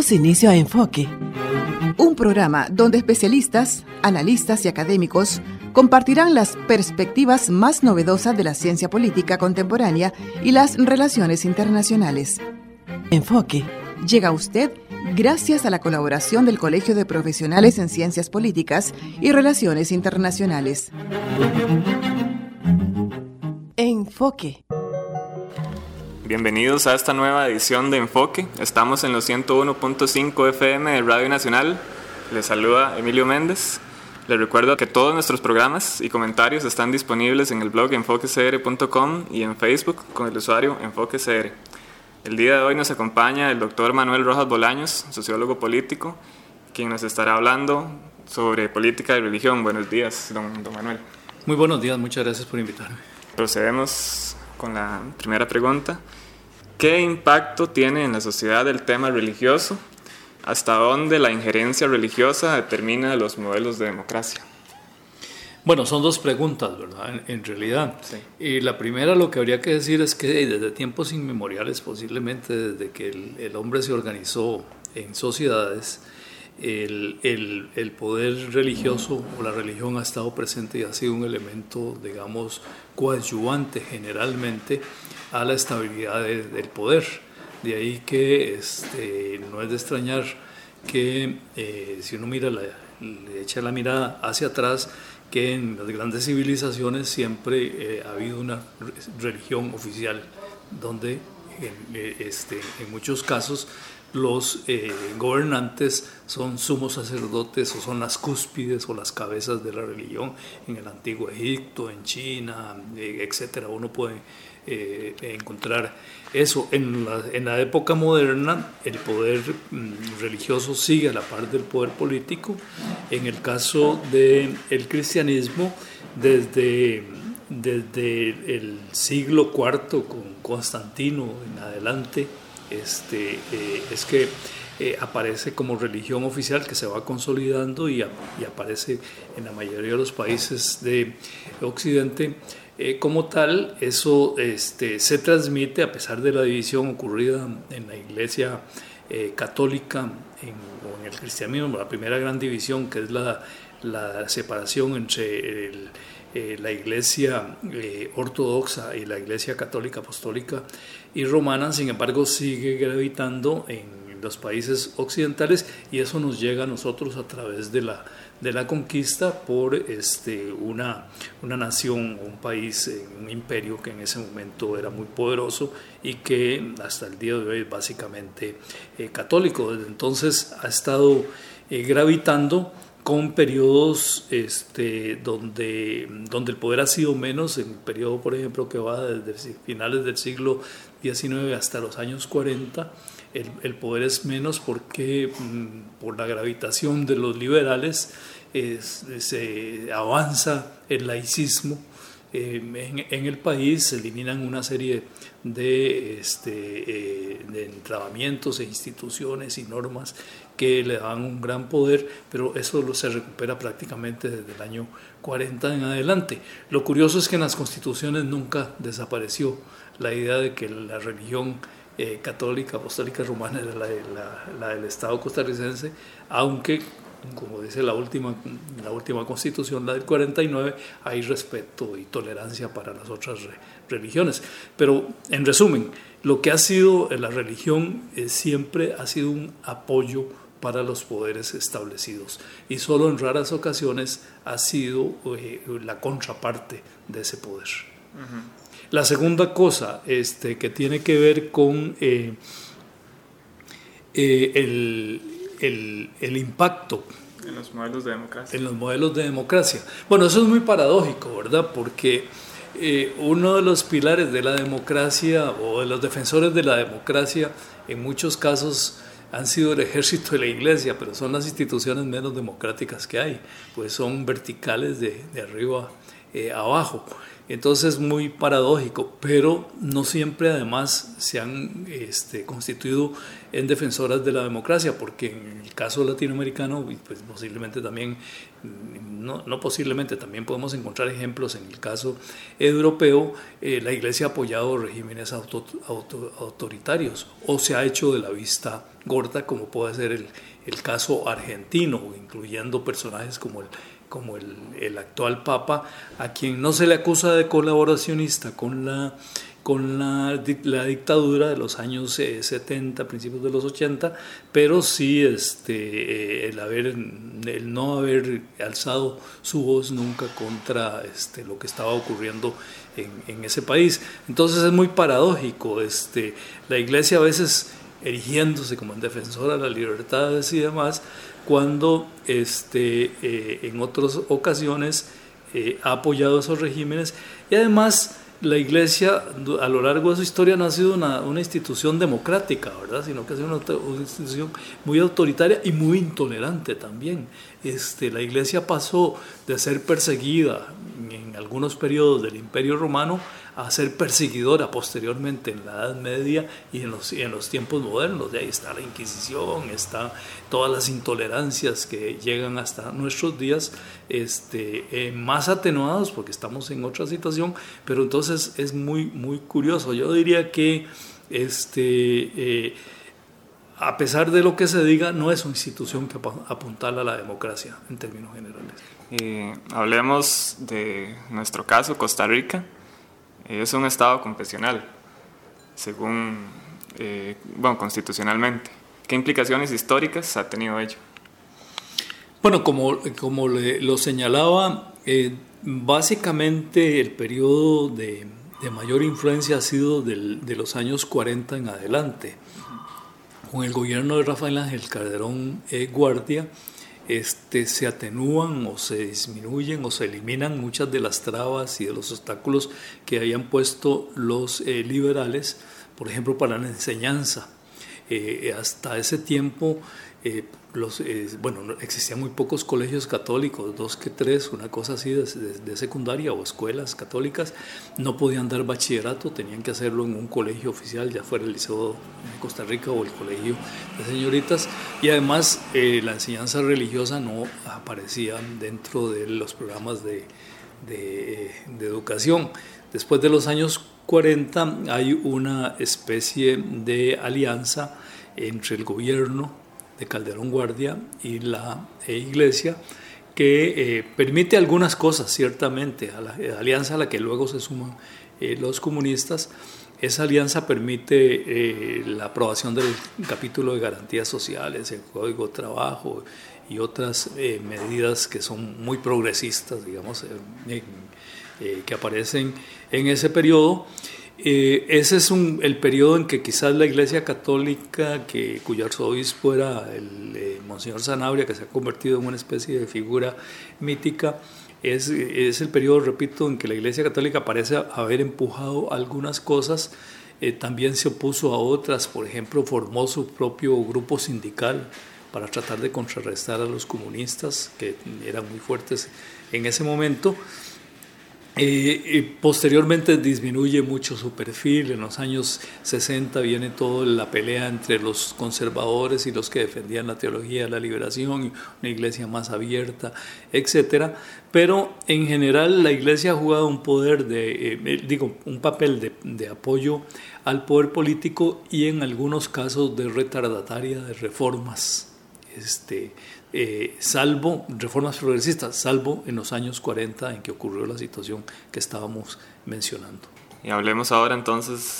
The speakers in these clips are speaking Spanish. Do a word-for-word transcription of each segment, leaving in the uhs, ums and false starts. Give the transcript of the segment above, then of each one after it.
Damos inicio a Enfoque, un programa donde especialistas, analistas y académicos compartirán las perspectivas más novedosas de la ciencia política contemporánea y las relaciones internacionales. Enfoque llega a usted gracias a la colaboración del Colegio de Profesionales en Ciencias Políticas y Relaciones Internacionales. Enfoque. Bienvenidos a esta nueva edición de Enfoque. Estamos en los ciento uno punto cinco F M de Radio Nacional. Les saluda Emilio Méndez. Les recuerdo que todos nuestros programas y comentarios están disponibles en el blog enfoque c r punto com y en Facebook con el usuario Enfoque C R. El día de hoy nos acompaña el doctor Manuel Rojas Bolaños, sociólogo político, quien nos estará hablando sobre política y religión. Buenos días, don, don Manuel. Muy buenos días, muchas gracias por invitarme. Procedemos con la primera pregunta. ¿Qué impacto tiene en la sociedad el tema religioso? ¿Hasta dónde la injerencia religiosa determina los modelos de democracia? Bueno, son dos preguntas, ¿verdad? En, en realidad. Sí. Y la primera, lo que habría que decir es que desde tiempos inmemoriales, posiblemente desde que el, el hombre se organizó en sociedades, el, el, el poder religioso o la religión ha estado presente y ha sido un elemento, digamos, coadyuvante generalmente a la estabilidad de, del poder. De ahí que este, no es de extrañar que eh, si uno mira la, le echa la mirada hacia atrás, que en las grandes civilizaciones siempre eh, ha habido una religión oficial donde en, este, en muchos casos los eh, gobernantes son sumos sacerdotes o son las cúspides o las cabezas de la religión. En el antiguo Egipto, en China, eh, etcétera. Uno puede eh, encontrar eso. En la, en la época moderna el poder mm, religioso sigue a la par del poder político. En el caso del cristianismo, desde, desde el siglo cuarto con Constantino en adelante, Este, eh, es que eh, aparece como religión oficial que se va consolidando y, a, y aparece en la mayoría de los países de Occidente. Eh, como tal, eso este, se transmite a pesar de la división ocurrida en la Iglesia eh, católica en, o en el cristianismo, la primera gran división, que es la, la separación entre el Eh, la iglesia eh, ortodoxa y la iglesia católica, apostólica y romana. Sin embargo, sigue gravitando en los países occidentales y eso nos llega a nosotros a través de la, de la conquista por este, una, una nación, un país, un imperio que en ese momento era muy poderoso y que hasta el día de hoy es básicamente eh, católico. Desde entonces ha estado eh, gravitando con periodos este, donde, donde el poder ha sido menos, en el periodo, por ejemplo, que va desde finales del siglo diecinueve hasta los años cuarenta, el, el poder es menos porque mm, por la gravitación de los liberales es, se avanza el laicismo eh, en, en el país, se eliminan una serie de, este, eh, de entrabamientos e instituciones y normas que le dan un gran poder, pero eso se recupera prácticamente desde el año cuarenta en adelante. Lo curioso es que en las constituciones nunca desapareció la idea de que la religión eh, católica, apostólica romana era la, la, la del Estado costarricense, aunque, como dice la última, la última constitución, la del cuarenta y nueve, hay respeto y tolerancia para las otras re, religiones. Pero, en resumen, lo que ha sido la religión eh, siempre ha sido un apoyo para los poderes establecidos y solo en raras ocasiones ha sido eh, la contraparte de ese poder. Uh-huh. La segunda cosa este, que tiene que ver con eh, eh, el, el, el impacto en los modelos de democracia. En los modelos de democracia. Bueno, eso es muy paradójico, ¿verdad? Porque eh, uno de los pilares de la democracia o de los defensores de la democracia en muchos casos han sido el ejército de la iglesia, pero son las instituciones menos democráticas que hay, pues son verticales de, de arriba eh, abajo. Entonces es muy paradójico, pero no siempre además se han este, constituido en defensoras de la democracia, porque en el caso latinoamericano, y pues posiblemente también, no, no posiblemente, también podemos encontrar ejemplos en el caso europeo, eh, la Iglesia ha apoyado regímenes auto, auto, autoritarios o se ha hecho de la vista gorda, como puede ser el, el caso argentino, incluyendo personajes como el como el, el actual Papa, a quien no se le acusa de colaboracionista con la, con la, la dictadura de los años eh, setenta, principios de los ochenta, pero sí este, eh, el, haber, el no haber alzado su voz nunca contra este, lo que estaba ocurriendo en, en ese país. Entonces es muy paradójico. Este, la Iglesia a veces erigiéndose como en defensora de las libertades y demás, cuando este, eh, en otras ocasiones eh, ha apoyado esos regímenes. Y además la Iglesia a lo largo de su historia no ha sido una, una institución democrática, ¿verdad? Sino que ha sido una, una institución muy autoritaria y muy intolerante también. Este, la Iglesia pasó de ser perseguida en algunos periodos del Imperio Romano a ser perseguidora posteriormente en la Edad Media y en los, y en los tiempos modernos. De ahí está la Inquisición, está todas las intolerancias que llegan hasta nuestros días, este, eh, más atenuados porque estamos en otra situación, pero entonces es muy, muy curioso. Yo diría que este, eh, a pesar de lo que se diga, no es una institución que apuntala a la democracia en términos generales. Eh, hablemos de nuestro caso, Costa Rica. Es un estado confesional, según, eh, bueno, constitucionalmente. ¿Qué implicaciones históricas ha tenido ello? Bueno, como, como le, lo señalaba, eh, básicamente el periodo de, de mayor influencia ha sido del, de los años cuarenta en adelante. Con el gobierno de Rafael Ángel Calderón eh, Guardia, Este, se atenúan o se disminuyen o se eliminan muchas de las trabas y de los obstáculos que habían puesto los eh, liberales, por ejemplo, para la enseñanza. Eh, hasta ese tiempo, eh, los, eh, bueno, existían muy pocos colegios católicos, dos que tres, una cosa así de, de, de secundaria o escuelas católicas. No podían dar bachillerato, tenían que hacerlo en un colegio oficial, ya fuera el Liceo de Costa Rica o el Colegio de Señoritas, y además eh, la enseñanza religiosa no aparecía dentro de los programas de, de, de educación. Después de los años cuarenta hay una especie de alianza entre el gobierno de Calderón Guardia y la Iglesia que eh, permite algunas cosas, ciertamente, a la, a la alianza a la que luego se suman eh, los comunistas. Esa alianza permite eh, la aprobación del capítulo de garantías sociales, el Código de Trabajo y otras eh, medidas que son muy progresistas, digamos, eh, eh, que aparecen en ese periodo. Eh, ese es un, el periodo en que quizás la Iglesia Católica, que, cuyo arzobispo era el eh, Monseñor Sanabria, que se ha convertido en una especie de figura mítica, es, es el periodo, repito, en que la Iglesia Católica parece haber empujado algunas cosas, eh, también se opuso a otras. Por ejemplo, formó su propio grupo sindical para tratar de contrarrestar a los comunistas, que eran muy fuertes en ese momento. Eh, y posteriormente disminuye mucho su perfil. En los años sesenta viene toda la pelea entre los conservadores y los que defendían la teología de la liberación, una iglesia más abierta, etcétera. Pero en general la iglesia ha jugado un poder de, eh, digo, un papel de, de apoyo al poder político y en algunos casos de retardataria de reformas. Este, eh, salvo reformas progresistas, salvo en los años cuarenta en que ocurrió la situación que estábamos mencionando. Y hablemos ahora entonces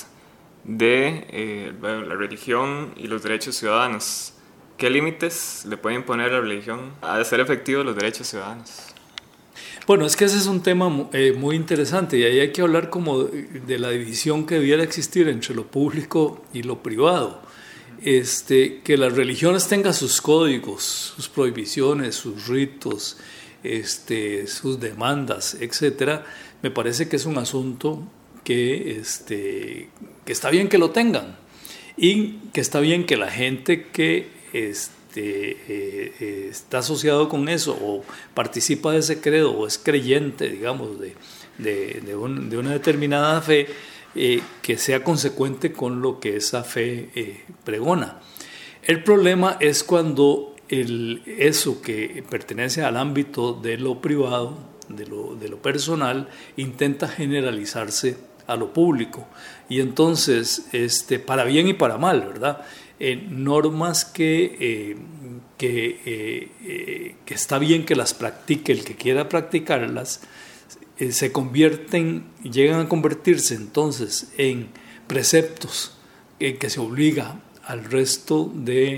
de eh, la religión y los derechos ciudadanos. ¿Qué límites le puede imponer la religión a hacer efectivos los derechos ciudadanos? Bueno, es que ese es un tema eh, muy interesante y ahí hay que hablar como de la división que debiera existir entre lo público y lo privado. Este, que las religiones tengan sus códigos, sus prohibiciones, sus ritos, este, sus demandas, etcétera, me parece que es un asunto que, este, que está bien que lo tengan y que está bien que la gente que este, eh, eh, está asociado con eso o participa de ese credo o es creyente, digamos, de, de, de, un, de una determinada fe eh, que sea consecuente con lo que esa fe eh, pregona. El problema es cuando el, eso que pertenece al ámbito de lo privado, de lo, de lo personal, intenta generalizarse a lo público. Y entonces, este, para bien y para mal, ¿verdad? Eh, normas que, eh, que, eh, eh, que está bien que las practique el que quiera practicarlas, eh, se convierten, llegan a convertirse entonces en preceptos en que se obliga al resto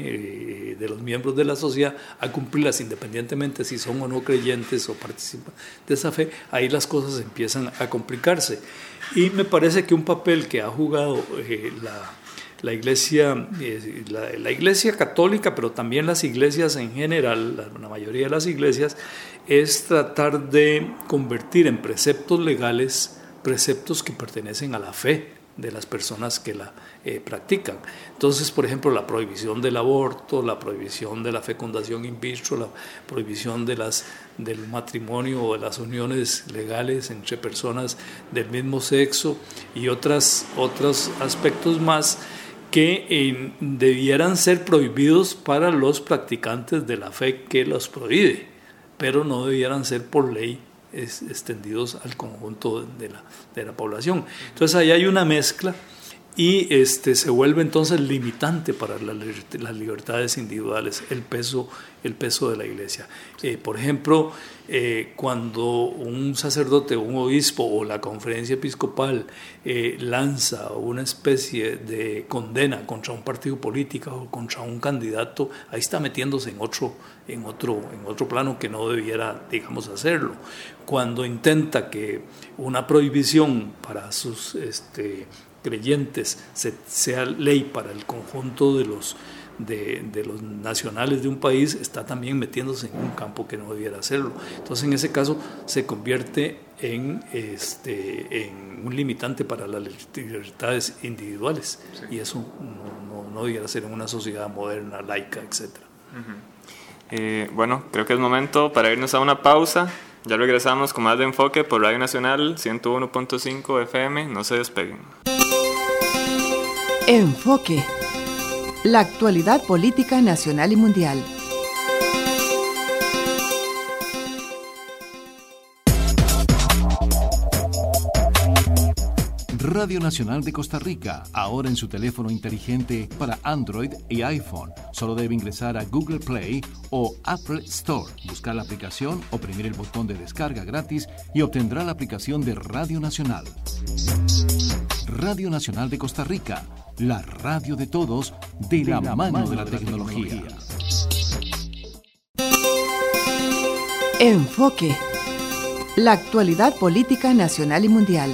de, de los miembros de la sociedad a cumplirlas, independientemente si son o no creyentes o participan de esa fe. Ahí las cosas empiezan a complicarse. Y me parece que un papel que ha jugado eh, la, la, iglesia, eh, la, la iglesia católica, pero también las iglesias en general, la, la mayoría de las iglesias, es tratar de convertir en preceptos legales preceptos que pertenecen a la fe de las personas que la eh, practican. Entonces, por ejemplo, la prohibición del aborto, la prohibición de la fecundación in vitro, la prohibición de las, del matrimonio o de las uniones legales entre personas del mismo sexo y otras, otros aspectos más que eh, debieran ser prohibidos para los practicantes de la fe que los prohíbe, pero no debieran ser por ley Es, extendidos al conjunto de la, de la población. Entonces ahí hay una mezcla y este, se vuelve entonces limitante para la, las libertades individuales, el peso, el peso de la iglesia. Eh, por ejemplo, eh, cuando un sacerdote, un obispo o la conferencia episcopal eh, lanza una especie de condena contra un partido político o contra un candidato, ahí está metiéndose en otro, en otro, en otro plano que no debiera, digamos, hacerlo. Cuando intenta que una prohibición para sus este, creyentes se, sea ley para el conjunto de los, de, de los nacionales de un país, está también metiéndose en un campo que no debiera hacerlo. Entonces, en ese caso, se convierte en, este, en un limitante para las libertades individuales. Sí. Y eso no, no, no debiera ser en una sociedad moderna, laica, etcétera. Uh-huh. Eh, bueno, creo que es momento para irnos a una pausa. Ya regresamos con más de Enfoque por Radio Nacional ciento uno punto cinco F M. No se despeguen. Enfoque. La actualidad política nacional y mundial. Radio Nacional de Costa Rica, ahora en su teléfono inteligente para Android y iPhone. Solo debe ingresar a Google Play o Apple Store, buscar la aplicación, oprimir el botón de descarga gratis y obtendrá la aplicación de Radio Nacional. Radio Nacional de Costa Rica, la radio de todos, de, de la, la mano, mano de la, de la tecnología. tecnología. Enfoque. La actualidad política nacional y mundial.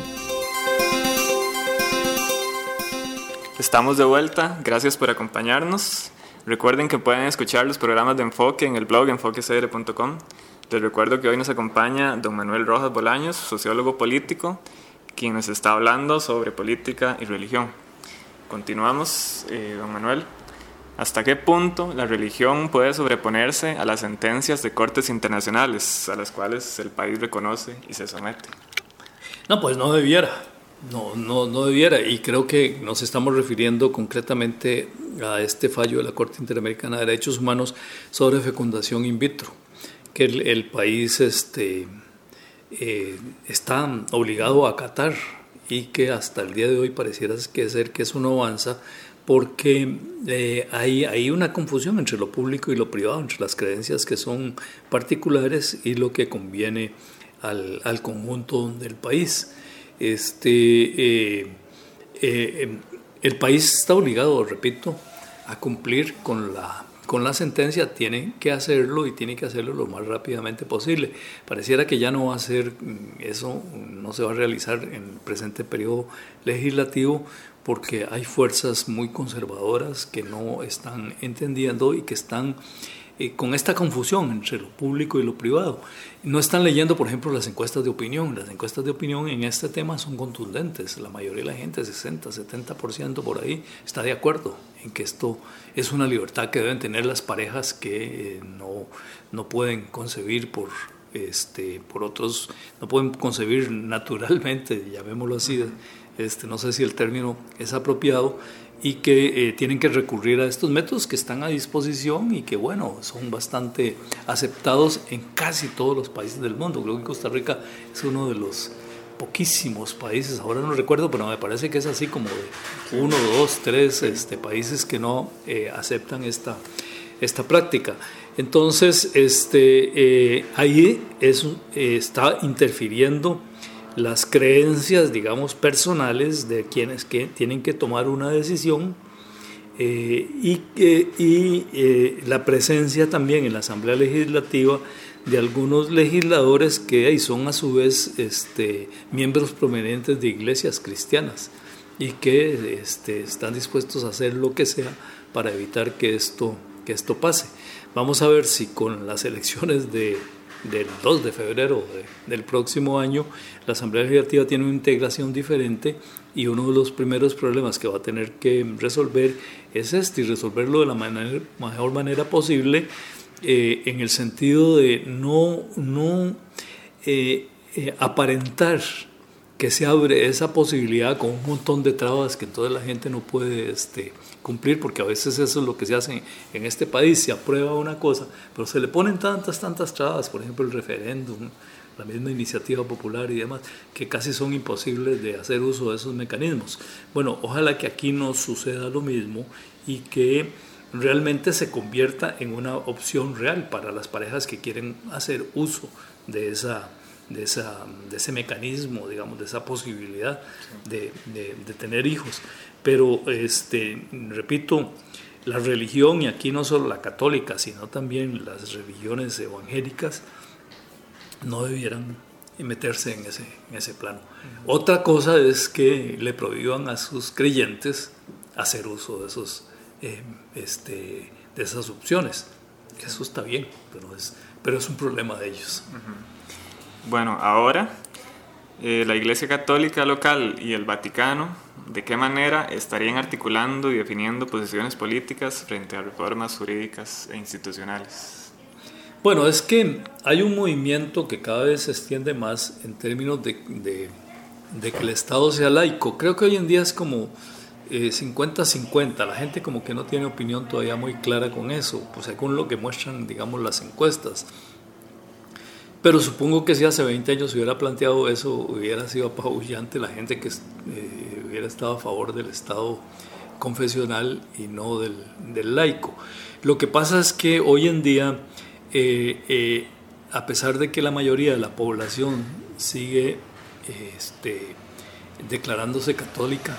Estamos de vuelta, gracias por acompañarnos. Recuerden que pueden escuchar los programas de Enfoque en el blog enfoque c r punto com. Les recuerdo que hoy nos acompaña don Manuel Rojas Bolaños, sociólogo político, quien nos está hablando sobre política y religión. Continuamos, eh, don Manuel. ¿Hasta qué punto la religión puede sobreponerse a las sentencias de cortes internacionales a las cuales el país reconoce y se somete? No, pues no debiera. No, no, no debiera, y creo que nos estamos refiriendo concretamente a este fallo de la Corte Interamericana de Derechos Humanos sobre fecundación in vitro, que el, el país este, eh, está obligado a acatar y que hasta el día de hoy pareciera que ser que eso no avanza porque eh, hay, hay una confusión entre lo público y lo privado, entre las creencias que son particulares y lo que conviene al, al conjunto del país. Este, eh, eh, el país está obligado, repito, a cumplir con la, con la sentencia, tiene que hacerlo y tiene que hacerlo lo más rápidamente posible. Pareciera que ya no va a ser eso, no se va a realizar en el presente periodo legislativo porque hay fuerzas muy conservadoras que no están entendiendo y que están Eh, con esta confusión entre lo público y lo privado. No están leyendo, por ejemplo, las encuestas de opinión. Las encuestas de opinión en este tema son contundentes. La mayoría de la gente, sesenta, setenta por ciento por ahí, está de acuerdo en que esto es una libertad que deben tener las parejas que eh, no, no pueden concebir por este, por otros, no pueden concebir naturalmente, llamémoslo así, este, no sé si el término es apropiado, y que eh, tienen que recurrir a estos métodos que están a disposición y que, bueno, son bastante aceptados en casi todos los países del mundo. Creo que Costa Rica es uno de los poquísimos países, ahora no recuerdo, pero me parece que es así como de uno, dos, tres este, países que no eh, aceptan esta, esta práctica. Entonces, este, eh, ahí es, eh, está interfiriendo las creencias, digamos, personales de quienes que tienen que tomar una decisión eh, y, eh, y eh, la presencia también en la Asamblea Legislativa de algunos legisladores que ahí son a su vez este, miembros prominentes de iglesias cristianas y que este, están dispuestos a hacer lo que sea para evitar que esto, que esto pase. Vamos a ver si con las elecciones de del dos de febrero de, del próximo año, la Asamblea Legislativa tiene una integración diferente y uno de los primeros problemas que va a tener que resolver es este, y resolverlo de la manera, mejor manera posible, eh, en el sentido de no, no eh, eh, aparentar que se abre esa posibilidad con un montón de trabas que entonces la gente no puede este, cumplir, porque a veces eso es lo que se hace en, en este país, se aprueba una cosa, pero se le ponen tantas, tantas trabas, por ejemplo el referéndum, la misma iniciativa popular y demás, que casi son imposibles de hacer uso de esos mecanismos. Bueno, ojalá que aquí no suceda lo mismo y que realmente se convierta en una opción real para las parejas que quieren hacer uso de esa De, esa, de ese mecanismo, digamos, de esa posibilidad de, de, de tener hijos. Pero, este, repito, la religión, y aquí no solo la católica, sino también las religiones evangélicas, no debieran meterse en ese, en ese plano. Uh-huh. Otra cosa es que le prohíban a sus creyentes hacer uso de, esos, eh, este, de esas opciones. Eso está bien, pero es, pero es un problema de ellos. Uh-huh. Bueno, ahora eh, la Iglesia Católica local y el Vaticano, ¿de qué manera estarían articulando y definiendo posiciones políticas frente a reformas jurídicas e institucionales? Bueno, es que hay un movimiento que cada vez se extiende más en términos de, de, de que el Estado sea laico. Creo que hoy en día es como eh, cincuenta cincuenta, la gente como que no tiene opinión todavía muy clara con eso, pues según lo que muestran, digamos, las encuestas. Pero supongo que si hace veinte años se hubiera planteado eso, hubiera sido apabullante la gente que eh, hubiera estado a favor del Estado confesional y no del, del laico. Lo que pasa es que hoy en día, eh, eh, a pesar de que la mayoría de la población sigue eh, este, declarándose católica,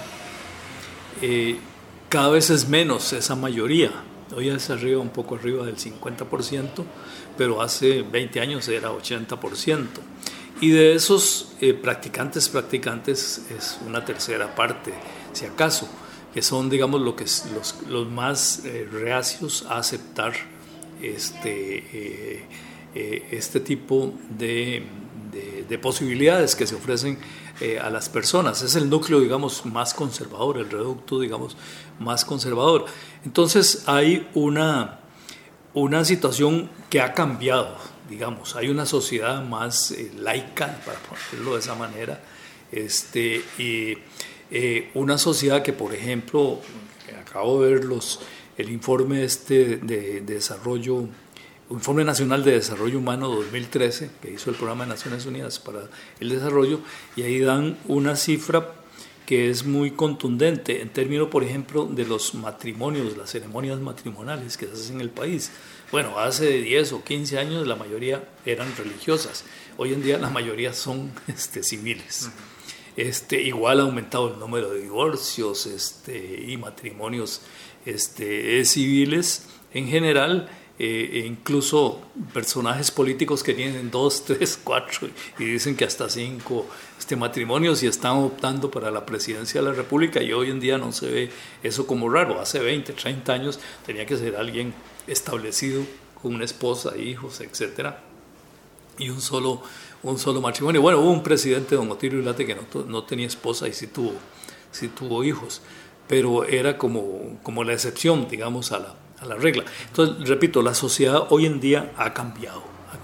eh, cada vez es menos esa mayoría. Hoy es arriba, un poco arriba del cincuenta por ciento, pero hace veinte años era ochenta por ciento. Y de esos eh, practicantes, practicantes es una tercera parte, si acaso, que son, digamos, lo que es, los, los más eh, reacios a aceptar este, eh, eh, este tipo de, de, de posibilidades que se ofrecen eh, a las personas. Es el núcleo, digamos, más conservador, el reducto, digamos, más conservador. Entonces hay una, una situación que ha cambiado, digamos, hay una sociedad más eh, laica, para ponerlo de esa manera, este, y eh, una sociedad que, por ejemplo, acabo de ver los, el informe este de, de desarrollo, Informe Nacional de Desarrollo Humano dos mil trece, que hizo el Programa de Naciones Unidas para el Desarrollo, y ahí dan una cifra que es muy contundente en términos, por ejemplo, de los matrimonios, las ceremonias matrimoniales que se hacen en el país. Bueno, hace diez o quince años la mayoría eran religiosas, hoy en día la mayoría son este, civiles. Este, igual ha aumentado el número de divorcios este, y matrimonios este, civiles en general. Eh, e incluso personajes políticos que tienen dos, tres, cuatro y dicen que hasta cinco este, matrimonios y están optando para la presidencia de la República, y hoy en día no se ve eso como raro. Hace veinte, treinta años tenía que ser alguien establecido con una esposa, hijos, etcétera, y un solo, un solo matrimonio. Bueno, hubo un presidente, don Otilio Ulate, que no, no tenía esposa y sí tuvo, sí tuvo hijos, pero era como, como la excepción, digamos, a la a la regla. Entonces, repito, la sociedad hoy en día ha cambiado, ha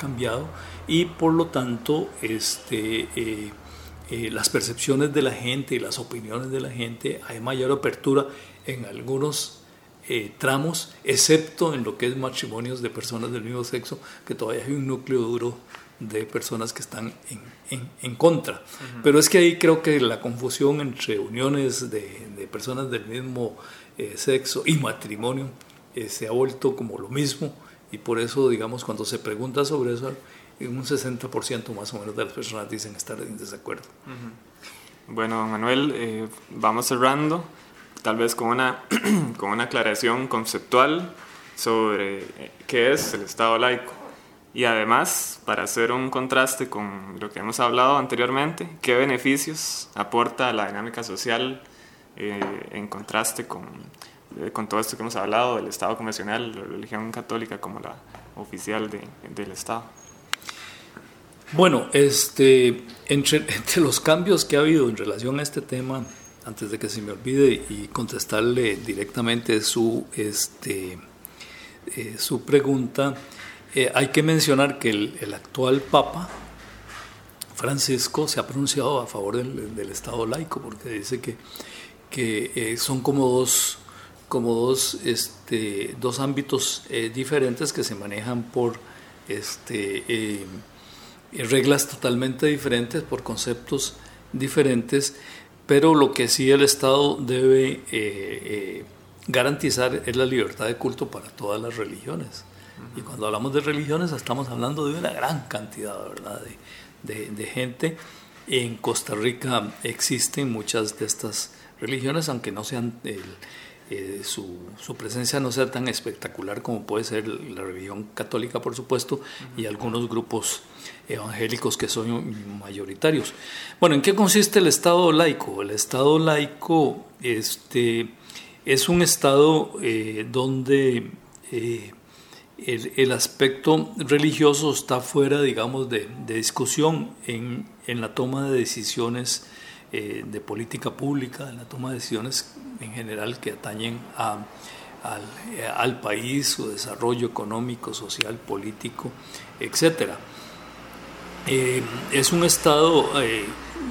cambiado y por lo tanto este, eh, eh, las percepciones de la gente y las opiniones de la gente, hay mayor apertura en algunos eh, tramos, excepto en lo que es matrimonios de personas del mismo sexo, que todavía hay un núcleo duro de personas que están en, en, en contra. Uh-huh. Pero es que ahí creo que la confusión entre uniones de, de personas del mismo eh, sexo y matrimonio eh, se ha vuelto como lo mismo, y por eso, digamos, cuando se pregunta sobre eso, un sesenta por ciento más o menos de las personas dicen estar en desacuerdo. Uh-huh. Bueno, Manuel, eh, vamos cerrando, tal vez con una, con una aclaración conceptual sobre qué es el Estado laico. Y además, para hacer un contraste con lo que hemos hablado anteriormente, ¿qué beneficios aporta a la dinámica social eh, en contraste con, eh, con todo esto que hemos hablado del Estado convencional, la religión católica como la oficial de, del Estado? Bueno, este, entre, entre los cambios que ha habido en relación a este tema, antes de que se me olvide y contestarle directamente su, este, eh, su pregunta, Eh, hay que mencionar que el, el actual Papa Francisco se ha pronunciado a favor del, del Estado laico, porque dice que, que eh, son como dos, como dos, este, dos ámbitos eh, diferentes que se manejan por este, eh, reglas totalmente diferentes, por conceptos diferentes, pero lo que sí el Estado debe eh, eh, garantizar es la libertad de culto para todas las religiones. Y cuando hablamos de religiones estamos hablando de una gran cantidad, ¿verdad?, de, de, de gente. En Costa Rica existen muchas de estas religiones, aunque no sean el, eh, su, su presencia no sea tan espectacular como puede ser la religión católica, por supuesto, y algunos grupos evangélicos que son mayoritarios. Bueno, ¿en qué consiste el Estado laico? El Estado laico este, es un Estado eh, donde eh, El, el aspecto religioso está fuera, digamos, de, de discusión en, en la toma de decisiones eh, de política pública, en la toma de decisiones en general que atañen a, al, al país, su desarrollo económico, social, político, etcétera. Eh, es un Estado eh,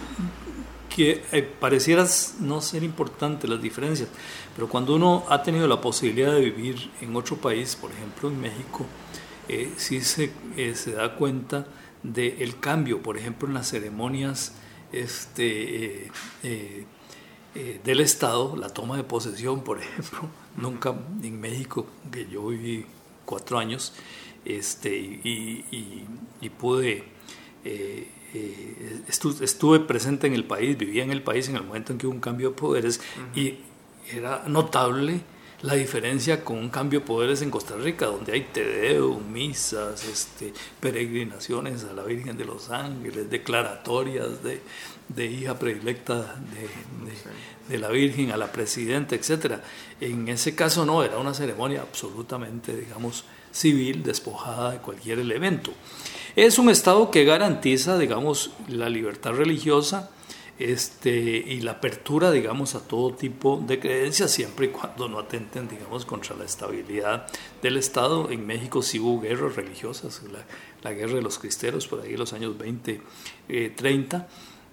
que eh, pareciera no ser importante las diferencias, pero cuando uno ha tenido la posibilidad de vivir en otro país, por ejemplo en México, eh, sí se, eh, se da cuenta del cambio, por ejemplo en las ceremonias este, eh, eh, eh, del Estado, la toma de posesión, por ejemplo. Nunca en México, que yo viví cuatro años este, y, y, y pude... Eh, Eh, estuve presente en el país, vivía en el país en el momento en que hubo un cambio de poderes. Uh-huh. Y era notable la diferencia con un cambio de poderes en Costa Rica, donde hay tedeo, misas, este, peregrinaciones a la Virgen de los Ángeles, declaratorias de, de hija predilecta de, de, de la Virgen a la presidenta, etcétera. En ese caso no, era una ceremonia absolutamente, digamos, civil, despojada de cualquier elemento. Es un Estado que garantiza, digamos, la libertad religiosa este, y la apertura, digamos, a todo tipo de creencias, siempre y cuando no atenten, digamos, contra la estabilidad del Estado. En México sí hubo guerras religiosas, la, la guerra de los cristeros, por ahí en los años veinte, treinta.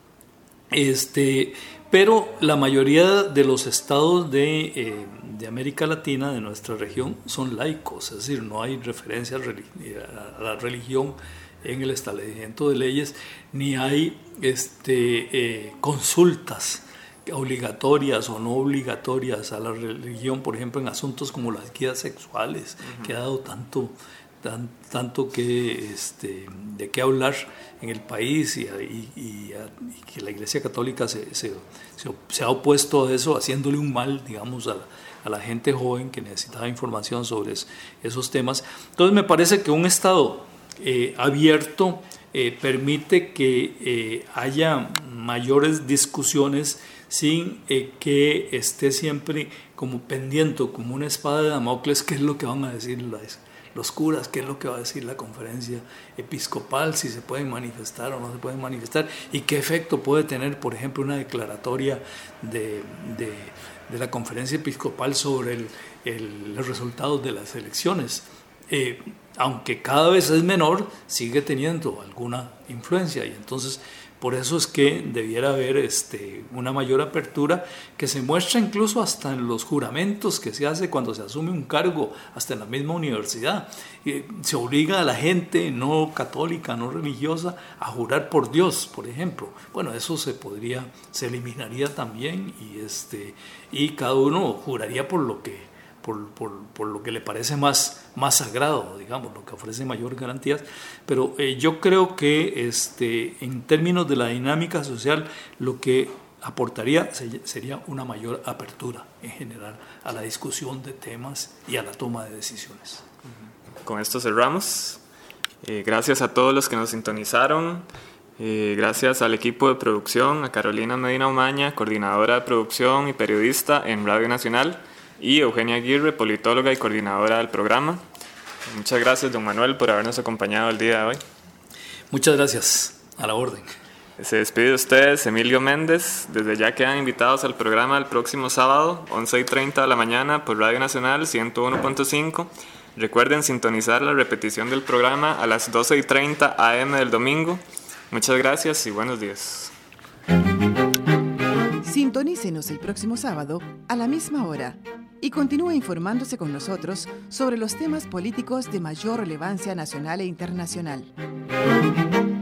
Este, pero la mayoría de los estados de, eh, de América Latina, de nuestra región, son laicos, es decir, no hay referencia a la religión en el establecimiento de leyes, ni hay este, eh, consultas obligatorias o no obligatorias a la religión, por ejemplo, en asuntos como las guías sexuales, uh-huh. que ha dado tanto, tan, tanto que, este, de qué hablar en el país, y, y, y, y que la Iglesia Católica se, se, se, se ha opuesto a eso, haciéndole un mal, digamos, a la, a la gente joven que necesitaba información sobre es, esos temas. Entonces me parece que un Estado eh, abierto eh, permite que eh, haya mayores discusiones sin eh, que esté siempre como pendiente, como una espada de Damocles, qué es lo que van a decir las, los curas, qué es lo que va a decir la conferencia episcopal, si se pueden manifestar o no se pueden manifestar, y qué efecto puede tener, por ejemplo, una declaratoria de, de, de la conferencia episcopal sobre el, el, los resultados de las elecciones. eh, aunque cada vez es menor, sigue teniendo alguna influencia, y entonces por eso es que debiera haber este, una mayor apertura, que se muestra incluso hasta en los juramentos que se hace cuando se asume un cargo, hasta en la misma universidad. Eh, se obliga a la gente no católica, no religiosa, a jurar por Dios, por ejemplo. Bueno, eso se podría, se eliminaría también, y, este, y cada uno juraría por lo que Por, por, por lo que le parece más, más sagrado, digamos, lo que ofrece mayor garantías. Pero eh, yo creo que este, en términos de la dinámica social, lo que aportaría sería una mayor apertura en general a la discusión de temas y a la toma de decisiones. Con esto cerramos. Eh, gracias a todos los que nos sintonizaron. Eh, gracias al equipo de producción, a Carolina Medina Omaña, coordinadora de producción y periodista en Radio Nacional, y Eugenia Aguirre, politóloga y coordinadora del programa. Muchas gracias, don Manuel, por habernos acompañado el día de hoy. Muchas gracias, a la orden. Se despide de ustedes Emilio Méndez. Desde ya quedan invitados al programa el próximo sábado, once y treinta de la mañana, por Radio Nacional ciento uno punto cinco. Recuerden sintonizar la repetición del programa a las doce y treinta a eme del domingo. Muchas gracias y buenos días. Sintonícenos el próximo sábado a la misma hora y continúe informándose con nosotros sobre los temas políticos de mayor relevancia nacional e internacional.